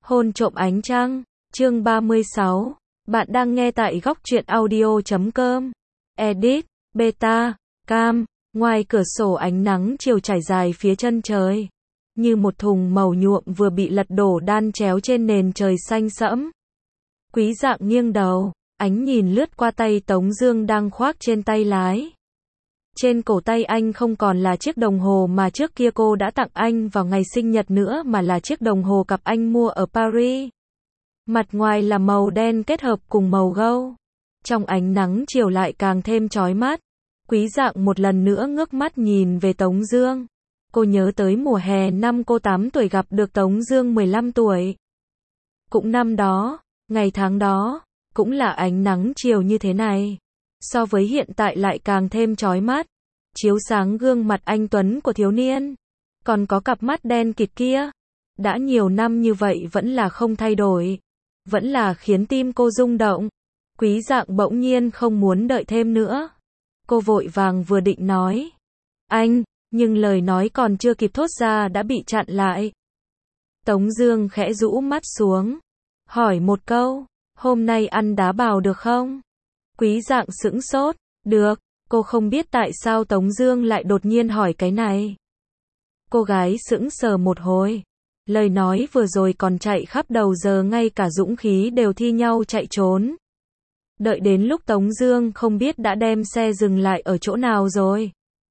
Hôn trộm ánh trăng, chương 36. Bạn đang nghe tại góc truyện audio.com. Edit, beta, cam. Ngoài cửa sổ ánh nắng chiều trải dài phía chân trời. Như một thùng màu nhuộm vừa bị lật đổ đan chéo trên nền trời xanh sẫm. Quý Dạng nghiêng đầu, ánh nhìn lướt qua tay Tống Dương đang khoác trên tay lái. Trên cổ tay anh không còn là chiếc đồng hồ mà trước kia cô đã tặng anh vào ngày sinh nhật nữa, mà là chiếc đồng hồ cặp anh mua ở Paris. Mặt ngoài là màu đen kết hợp cùng màu gâu. Trong ánh nắng chiều lại càng thêm chói mắt. Quý Dạng một lần nữa ngước mắt nhìn về Tống Dương. Cô nhớ tới mùa hè năm cô 8 tuổi gặp được Tống Dương 15 tuổi. Cũng năm đó, ngày tháng đó, cũng là ánh nắng chiều như thế này. So với hiện tại lại càng thêm chói mắt, chiếu sáng gương mặt anh tuấn của thiếu niên. Còn có cặp mắt đen kịt kia. Đã nhiều năm như vậy vẫn là không thay đổi. Vẫn là khiến tim cô rung động. Quý Dạng bỗng nhiên không muốn đợi thêm nữa. Cô vội vàng vừa định nói anh, nhưng lời nói còn chưa kịp thốt ra đã bị chặn lại. Tống Dương khẽ rũ mắt xuống, hỏi một câu, hôm nay ăn đá bào được không? Quý Dạng sững sốt, được. Cô không biết tại sao Tống Dương lại đột nhiên hỏi cái này. Cô gái sững sờ một hồi. Lời nói vừa rồi còn chạy khắp đầu, giờ ngay cả dũng khí đều thi nhau chạy trốn. Đợi đến lúc Tống Dương không biết đã đem xe dừng lại ở chỗ nào rồi,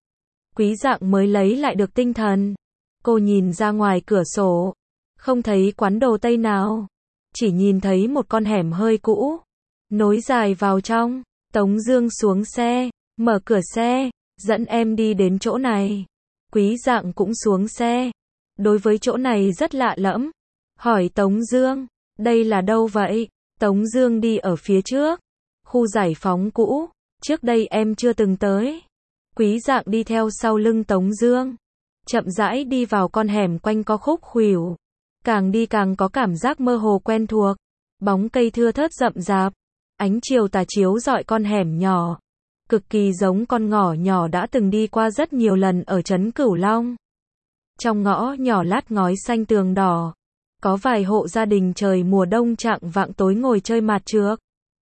Quý Dạng mới lấy lại được tinh thần. Cô nhìn ra ngoài cửa sổ, không thấy quán đồ Tây nào, chỉ nhìn thấy một con hẻm hơi cũ, nối dài vào trong. Tống Dương xuống xe, mở cửa xe, dẫn em đi đến chỗ này. Quý Dạng cũng xuống xe. Đối với chỗ này rất lạ lẫm, hỏi Tống Dương, đây là đâu vậy? Tống Dương đi ở phía trước, khu giải phóng cũ, trước đây em chưa từng tới. Quý Dạng đi theo sau lưng Tống Dương, chậm rãi đi vào con hẻm quanh co khúc khuỷu. Càng đi càng có cảm giác mơ hồ quen thuộc. Bóng cây thưa thớt rậm rạp, ánh chiều tà chiếu rọi con hẻm nhỏ, cực kỳ giống con ngõ nhỏ đã từng đi qua rất nhiều lần ở trấn Cửu Long. Trong ngõ nhỏ lát ngói xanh tường đỏ, có vài hộ gia đình trời mùa đông chạng vạng tối ngồi chơi mạt trược.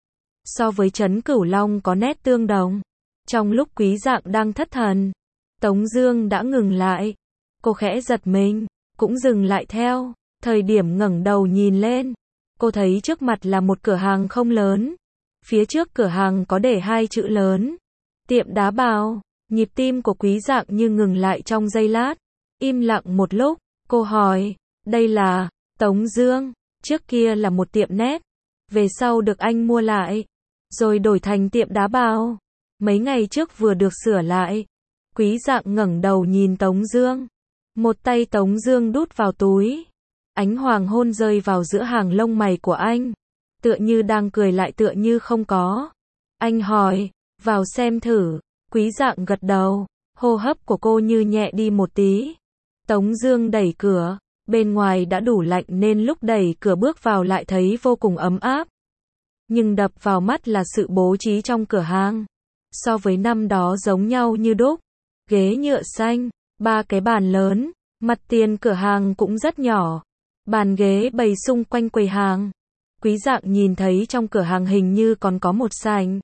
So với trấn Cửu Long có nét tương đồng. Trong lúc Quý Dạng đang thất thần, Tống Dương đã ngừng lại. Cô khẽ giật mình, cũng dừng lại theo. Thời điểm ngẩng đầu nhìn lên, cô thấy trước mặt là một cửa hàng không lớn. Phía trước cửa hàng có để hai chữ lớn, tiệm đá bào. Nhịp tim của Quý Dạng như ngừng lại trong giây lát. Im lặng một lúc, cô hỏi, đây là? Tống Dương, trước kia là một tiệm nét, về sau được anh mua lại, rồi đổi thành tiệm đá bào. Mấy ngày trước vừa được sửa lại. Quý Dạng ngẩng đầu nhìn Tống Dương. Một tay Tống Dương đút vào túi. Ánh hoàng hôn rơi vào giữa hàng lông mày của anh, tựa như đang cười lại tựa như không có. Anh hỏi, vào xem thử. Quý Dạng gật đầu, hô hấp của cô như nhẹ đi một tí. Tống Dương đẩy cửa, bên ngoài đã đủ lạnh nên lúc đẩy cửa bước vào lại thấy vô cùng ấm áp. Nhưng đập vào mắt là sự bố trí trong cửa hàng. So với năm đó giống nhau như đúc. Ghế nhựa xanh, 3 cái bàn lớn, mặt tiền cửa hàng cũng rất nhỏ. Bàn ghế bày xung quanh quầy hàng. Quý Dạng nhìn thấy trong cửa hàng hình như còn có một sảnh.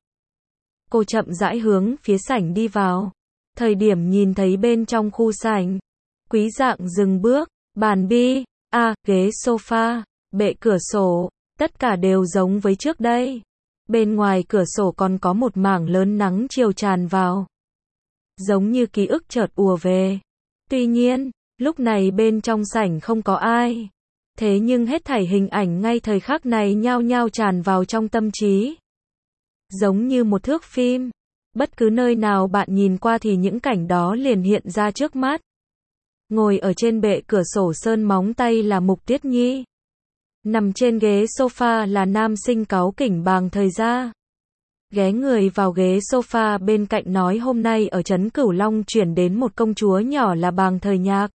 Cô chậm rãi hướng phía sảnh đi vào. Thời điểm nhìn thấy bên trong khu sảnh, Quý Dạng dừng bước. Bàn bi, ghế sofa, bệ cửa sổ, tất cả đều giống với trước đây. Bên ngoài cửa sổ còn có một mảng lớn nắng chiều tràn vào, giống như ký ức chợt ùa về. Tuy nhiên, lúc này bên trong sảnh không có ai. Thế nhưng hết thảy hình ảnh ngay thời khắc này nhao nhao tràn vào trong tâm trí. Giống như một thước phim. Bất cứ nơi nào bạn nhìn qua thì những cảnh đó liền hiện ra trước mắt. Ngồi ở trên bệ cửa sổ sơn móng tay là Mục Tiết Nhi. Nằm trên ghế sofa là nam sinh cáu kỉnh Bàng Thời Gia. Ghé người vào ghế sofa bên cạnh nói hôm nay ở trấn Cửu Long chuyển đến một công chúa nhỏ là Bàng Thời Nhạc.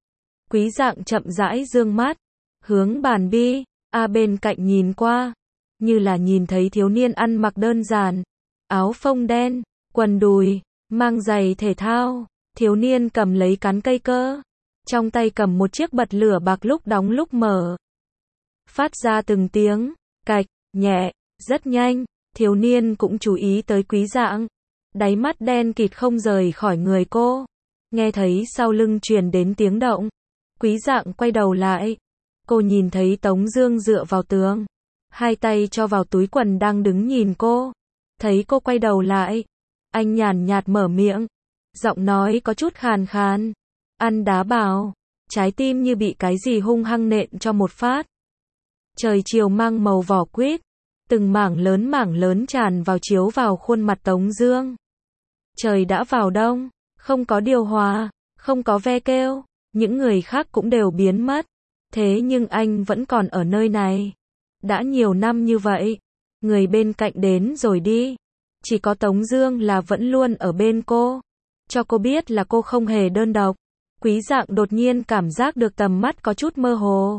Quý Dạng chậm rãi dương mắt, hướng bàn bi, bên cạnh nhìn qua. Như là nhìn thấy thiếu niên ăn mặc đơn giản, áo phông đen, quần đùi, mang giày thể thao. Thiếu niên cầm lấy cán cây cơ, trong tay cầm một chiếc bật lửa bạc lúc đóng lúc mở. phát ra từng tiếng cạch, nhẹ, rất nhanh, thiếu niên cũng chú ý tới Quý Dạng. Đáy mắt đen kịt không rời khỏi người cô. Nghe thấy sau lưng truyền đến tiếng động. Quý Dạng quay đầu lại. Cô nhìn thấy Tống Dương dựa vào tường. Hai tay cho vào túi quần đang đứng nhìn cô. Thấy cô quay đầu lại. Anh nhàn nhạt mở miệng. Giọng nói có chút khàn khàn. Ăn đá bào. Trái tim như bị cái gì hung hăng nện cho một phát. Trời chiều mang màu vỏ quýt. Từng mảng lớn tràn vào chiếu vào khuôn mặt Tống Dương. Trời đã vào đông. Không có điều hòa. Không có ve kêu. Những người khác cũng đều biến mất. Thế nhưng anh vẫn còn ở nơi này. Đã nhiều năm như vậy. Người bên cạnh đến rồi đi. Chỉ có Tống Dương là vẫn luôn ở bên cô. Cho cô biết là cô không hề đơn độc. Quý Dạng đột nhiên cảm giác được tầm mắt có chút mơ hồ.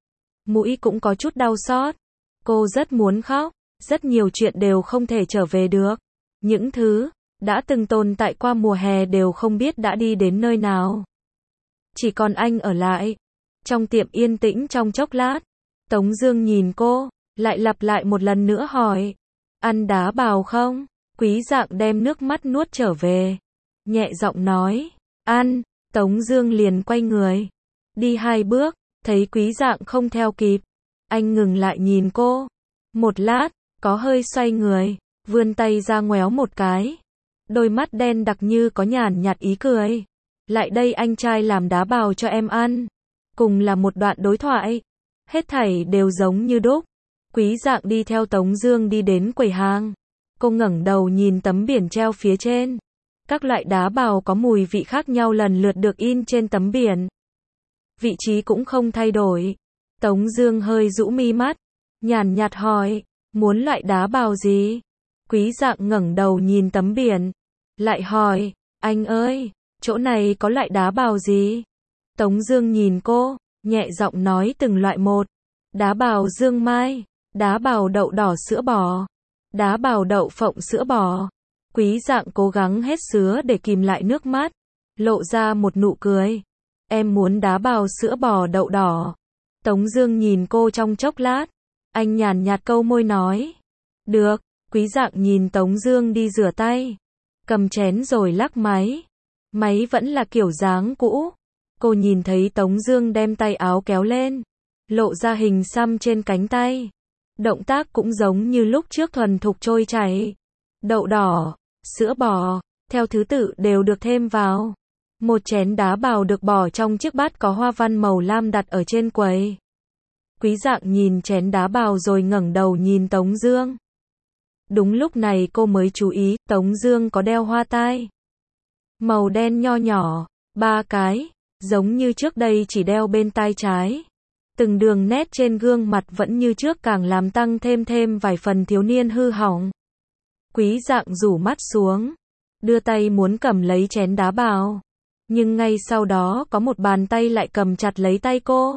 Mũi cũng có chút đau xót. Cô rất muốn khóc. Rất nhiều chuyện đều không thể trở về được. Những thứ đã từng tồn tại qua mùa hè đều không biết đã đi đến nơi nào. Chỉ còn anh ở lại. Trong tiệm yên tĩnh trong chốc lát. Tống Dương nhìn cô. Lại lặp lại một lần nữa hỏi. Ăn đá bào không? Quý Dạng đem nước mắt nuốt trở về. Nhẹ giọng nói. Ăn. Tống Dương liền quay người. Đi 2 bước. Thấy Quý Dạng không theo kịp. Anh ngừng lại nhìn cô. Một lát. Có hơi xoay người. Vươn tay ra ngoéo một cái. Đôi mắt đen đặc như có nhàn nhạt ý cười. Lại đây anh trai làm đá bào cho em ăn. Cùng là một đoạn đối thoại. Hết thảy đều giống như đúc. Quý Dạng đi theo Tống Dương đi đến quầy hàng. Cô ngẩng đầu nhìn tấm biển treo phía trên. Các loại đá bào có mùi vị khác nhau lần lượt được in trên tấm biển. Vị trí cũng không thay đổi. Tống Dương hơi rũ mi mắt. Nhàn nhạt hỏi. Muốn loại đá bào gì? Quý Dạng ngẩng đầu nhìn tấm biển. Lại hỏi. Anh ơi, chỗ này có loại đá bào gì? Tống Dương nhìn cô. Nhẹ giọng nói từng loại một. Đá bào dương mai. Đá bào đậu đỏ sữa bò. Đá bào đậu phộng sữa bò. Quý Dạng cố gắng hết sứa để kìm lại nước mắt. Lộ ra một nụ cười. Em muốn đá bào sữa bò đậu đỏ. Tống Dương nhìn cô trong chốc lát. Anh nhàn nhạt câu môi nói. Được. Quý Dạng nhìn Tống Dương đi rửa tay. Cầm chén rồi lắc máy. Máy vẫn là kiểu dáng cũ. Cô nhìn thấy Tống Dương đem tay áo kéo lên. Lộ ra hình xăm trên cánh tay. Động tác cũng giống như lúc trước thuần thục trôi chảy. Đậu đỏ, sữa bò, theo thứ tự đều được thêm vào. Một chén đá bào được bỏ trong chiếc bát có hoa văn màu lam đặt ở trên quầy. Quý Dạng nhìn chén đá bào rồi ngẩng đầu nhìn Tống Dương. Đúng lúc này cô mới chú ý, Tống Dương có đeo hoa tai. Màu đen nho nhỏ, 3 cái, giống như trước đây chỉ đeo bên tai trái. Từng đường nét trên gương mặt vẫn như trước càng làm tăng thêm vài phần thiếu niên hư hỏng. Quý Dạng rủ mắt xuống. Đưa tay muốn cầm lấy chén đá bào. Nhưng ngay sau đó có một bàn tay lại cầm chặt lấy tay cô.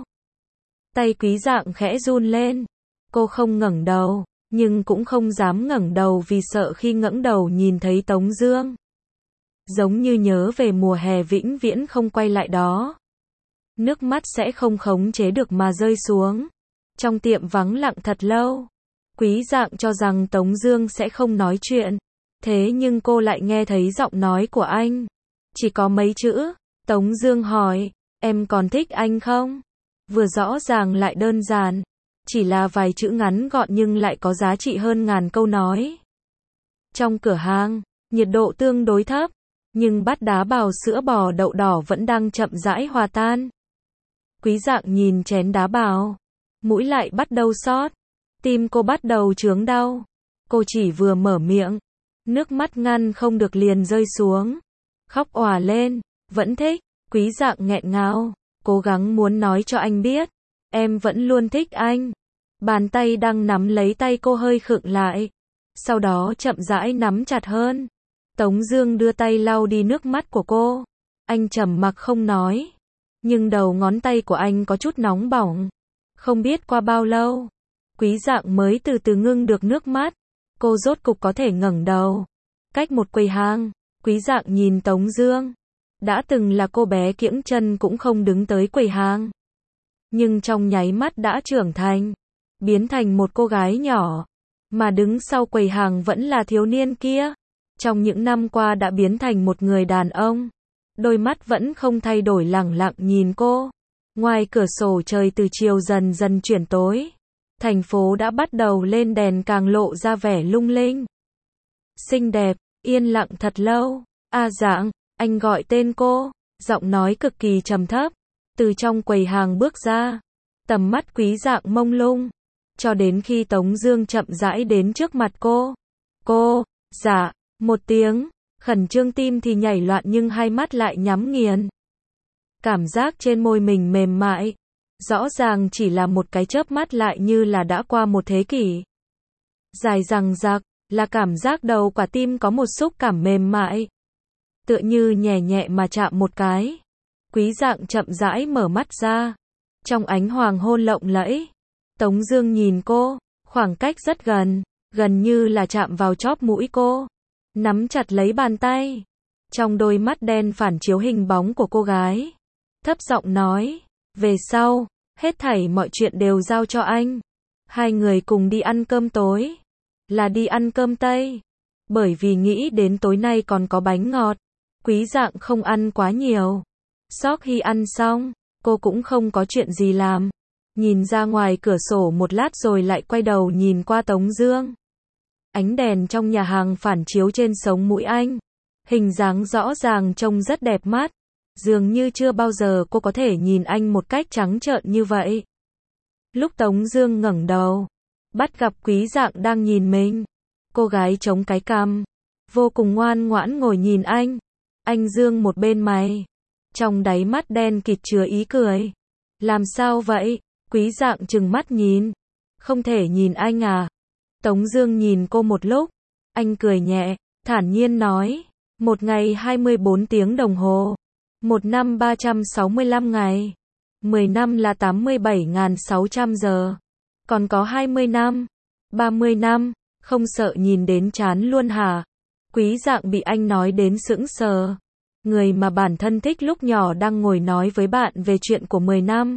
Tay Quý Dạng khẽ run lên. Cô không ngẩng đầu. Nhưng cũng không dám ngẩng đầu vì sợ khi ngẩng đầu nhìn thấy Tống Dương. Giống như nhớ về mùa hè vĩnh viễn không quay lại đó. Nước mắt sẽ không khống chế được mà rơi xuống. Trong tiệm vắng lặng thật lâu. Quý Dạng cho rằng Tống Dương sẽ không nói chuyện. Thế nhưng cô lại nghe thấy giọng nói của anh. Chỉ có mấy chữ. Tống Dương hỏi. Em còn thích anh không? Vừa rõ ràng lại đơn giản. Chỉ là vài chữ ngắn gọn nhưng lại có giá trị hơn ngàn câu nói. Trong cửa hàng, nhiệt độ tương đối thấp. Nhưng bát đá bào sữa bò đậu đỏ vẫn đang chậm rãi hòa tan. Quý Dạng nhìn chén đá bào. Mũi lại bắt đầu xót. Tim cô bắt đầu chướng đau. Cô chỉ vừa mở miệng. Nước mắt ngăn không được liền rơi xuống. Khóc òa lên. Vẫn thích. Quý Dạng nghẹn ngào. Cố gắng muốn nói cho anh biết. Em vẫn luôn thích anh. Bàn tay đang nắm lấy tay cô hơi khựng lại. Sau đó chậm rãi nắm chặt hơn. Tống Dương đưa tay lau đi nước mắt của cô. Anh trầm mặc không nói. Nhưng đầu ngón tay của anh có chút nóng bỏng. Không biết qua bao lâu. Quý Dạng mới từ từ ngưng được nước mắt. Cô rốt cục có thể ngẩng đầu. Cách một quầy hàng. Quý Dạng nhìn Tống Dương. Đã từng là cô bé kiễng chân cũng không đứng tới quầy hàng. Nhưng trong nháy mắt đã trưởng thành. biến thành một cô gái nhỏ, mà đứng sau quầy hàng vẫn là thiếu niên kia. Trong những năm qua đã biến thành một người đàn ông. Đôi mắt vẫn không thay đổi lẳng lặng nhìn cô. Ngoài cửa sổ trời từ chiều dần dần chuyển tối. Thành phố đã bắt đầu lên đèn càng lộ ra vẻ lung linh. Xinh đẹp, yên lặng thật lâu. A Dạng, anh gọi tên cô, giọng nói cực kỳ trầm thấp. Từ trong quầy hàng bước ra, tầm mắt Quý Dạng mông lung. Cho đến khi Tống Dương chậm rãi đến trước mặt cô. Cô, dạ, một tiếng, khẩn trương tim thì nhảy loạn nhưng hai mắt lại nhắm nghiền. Cảm giác trên môi mình mềm mại. Rõ ràng chỉ là một cái chớp mắt lại như là đã qua một thế kỷ. Dài dằng dặc, là cảm giác đầu quả tim có một xúc cảm mềm mại. Tựa như nhẹ nhẹ mà chạm một cái. Quý Dạng chậm rãi mở mắt ra. Trong ánh hoàng hôn lộng lẫy, Tống Dương nhìn cô, khoảng cách rất gần, gần như là chạm vào chóp mũi cô. Nắm chặt lấy bàn tay. Trong đôi mắt đen phản chiếu hình bóng của cô gái. Thấp giọng nói, về sau, hết thảy mọi chuyện đều giao cho anh. Hai người cùng đi ăn cơm tối. Là đi ăn cơm Tây. Bởi vì nghĩ đến tối nay còn có bánh ngọt. Quý Dạng không ăn quá nhiều. Sau khi ăn xong, cô cũng không có chuyện gì làm. Nhìn ra ngoài cửa sổ một lát rồi lại quay đầu nhìn qua Tống Dương. Ánh đèn trong nhà hàng phản chiếu trên sống mũi anh. Hình dáng rõ ràng trông rất đẹp mắt. Dường như chưa bao giờ cô có thể nhìn anh một cách trắng trợn như vậy. Lúc Tống Dương ngẩng đầu, bắt gặp Quý Dạng đang nhìn mình. Cô gái chống cái cằm, vô cùng ngoan ngoãn ngồi nhìn anh. Anh dương một bên mày, trong đáy mắt đen kịt chứa ý cười. Làm sao vậy? Quý Dạng trừng mắt nhìn. Không thể nhìn anh à? Tống Dương nhìn cô một lúc, anh cười nhẹ, thản nhiên nói, một ngày 24 tiếng đồng hồ, một năm 365 ngày, 10 năm là 87.600 giờ, còn có 20 năm, 30 năm, không sợ nhìn đến chán luôn hả? Quý Dạng bị anh nói đến sững sờ. Người mà bản thân thích lúc nhỏ đang ngồi nói với bạn về chuyện của 10 năm,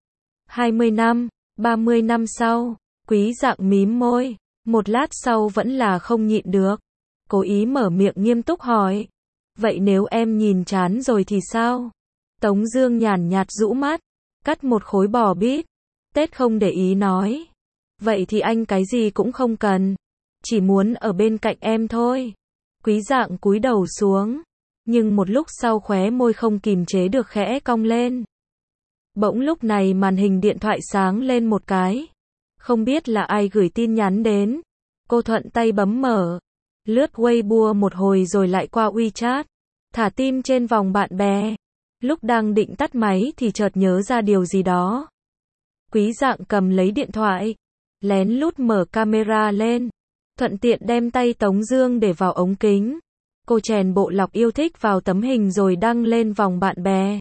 20 năm, 30 năm sau. Quý Dạng mím môi, một lát sau vẫn là không nhịn được, cố ý mở miệng nghiêm túc hỏi, vậy nếu em nhìn chán rồi thì sao? Tống Dương nhàn nhạt rũ mắt, cắt một khối bò bít tết không để ý nói, vậy thì anh cái gì cũng không cần, chỉ muốn ở bên cạnh em thôi. Quý Dạng cúi đầu xuống, nhưng một lúc sau khóe môi không kìm chế được khẽ cong lên. Bỗng lúc này màn hình điện thoại sáng lên một cái. Không biết là ai gửi tin nhắn đến. Cô thuận tay bấm mở. Lướt Weibo một hồi rồi lại qua WeChat. Thả tim trên vòng bạn bè. Lúc đang định tắt máy thì chợt nhớ ra điều gì đó. Quý Dạng cầm lấy điện thoại. Lén lút mở camera lên. Thuận tiện đem tay Tống Dương để vào ống kính. Cô chèn bộ lọc yêu thích vào tấm hình rồi đăng lên vòng bạn bè.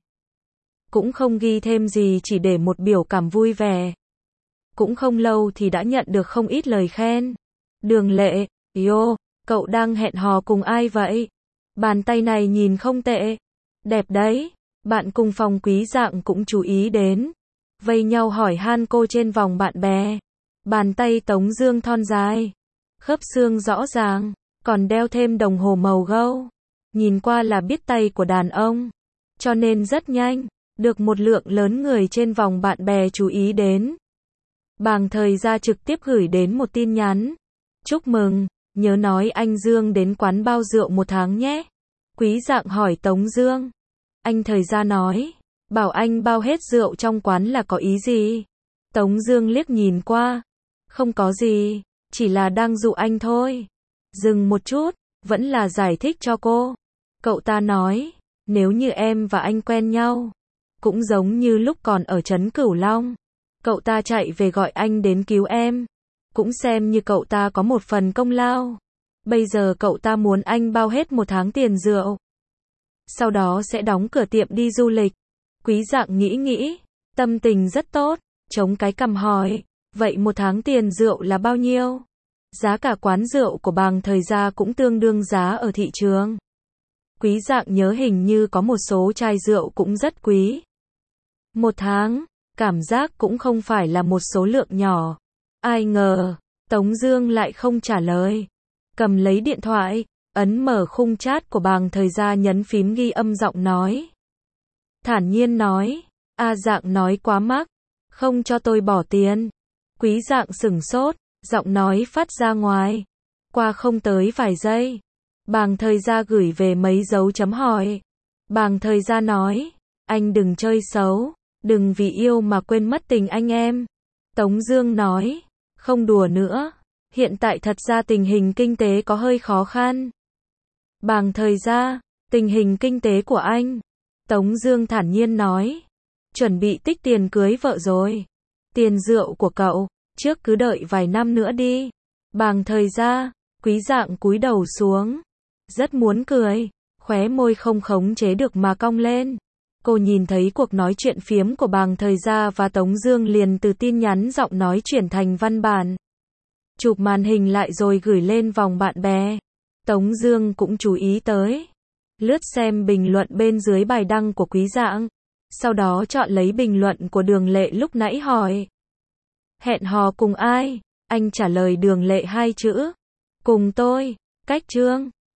Cũng không ghi thêm gì, chỉ để một biểu cảm vui vẻ. Cũng không lâu thì đã nhận được không ít lời khen. Đường Lệ, yo, cậu đang hẹn hò cùng ai vậy? Bàn tay này nhìn không tệ. Đẹp đấy. Bạn cùng phòng Quý Dạng cũng chú ý đến. Vây nhau hỏi han cô trên vòng bạn bè. Bàn tay Tống Dương thon dài. Khớp xương rõ ràng. Còn đeo thêm đồng hồ màu gâu. Nhìn qua là biết tay của đàn ông. Cho nên rất nhanh. Được một lượng lớn người trên vòng bạn bè chú ý đến. Bàng Thời Gia trực tiếp gửi đến một tin nhắn. Chúc mừng, nhớ nói anh Dương đến quán bao rượu 1 tháng nhé. Quý Dạng hỏi Tống Dương. Anh Thời Gia nói, bảo anh bao hết rượu trong quán là có ý gì? Tống Dương liếc nhìn qua. Không có gì, chỉ là đang dụ anh thôi. Dừng một chút, vẫn là giải thích cho cô. Cậu ta nói, nếu như em và anh quen nhau, cũng giống như lúc còn ở trấn Cửu Long. Cậu ta chạy về gọi anh đến cứu em. Cũng xem như cậu ta có một phần công lao. Bây giờ cậu ta muốn anh bao hết 1 tháng tiền rượu. Sau đó sẽ đóng cửa tiệm đi du lịch. Quý Dạng nghĩ, tâm tình rất tốt, chống cái cằm hỏi, vậy 1 tháng tiền rượu là bao nhiêu? Giá cả quán rượu của Bàng Thời Gia cũng tương đương giá ở thị trường. Quý Dạng nhớ hình như có một số chai rượu cũng rất quý. 1 tháng, cảm giác cũng không phải là một số lượng nhỏ. Ai ngờ, Tống Dương lại không trả lời. Cầm lấy điện thoại, ấn mở khung chat của Bàng Thời Gia, nhấn phím ghi âm giọng nói. Thản nhiên nói, A Dạng nói quá mắc, không cho tôi bỏ tiền. Quý Dạng sửng sốt, giọng nói phát ra ngoài. Qua không tới vài giây, Bàng Thời Gia gửi về mấy dấu chấm hỏi. Bàng Thời Gia nói, anh đừng chơi xấu, đừng vì yêu mà quên mất tình anh em. Tống Dương nói, không đùa nữa, hiện tại thật ra tình hình kinh tế có hơi khó khăn. Bàng Thời Gia, tình hình kinh tế của anh? Tống Dương thản nhiên nói, chuẩn bị tích tiền cưới vợ rồi. Tiền rượu của cậu, trước cứ đợi vài năm nữa đi. Bàng Thời Gia, Quý Dạng cúi đầu xuống, rất muốn cười, khóe môi không khống chế được mà cong lên. Cô nhìn thấy cuộc nói chuyện phiếm của Bàng Thời Gia và Tống Dương, liền từ tin nhắn giọng nói chuyển thành văn bản, chụp màn hình lại rồi gửi lên vòng bạn bè. Tống Dương cũng chú ý tới, lướt xem bình luận bên dưới bài đăng của Quý Dạng, sau đó chọn lấy bình luận của Đường Lệ lúc nãy hỏi, hẹn hò cùng ai? Anh trả lời Đường Lệ 2 chữ, cùng tôi. Cách chương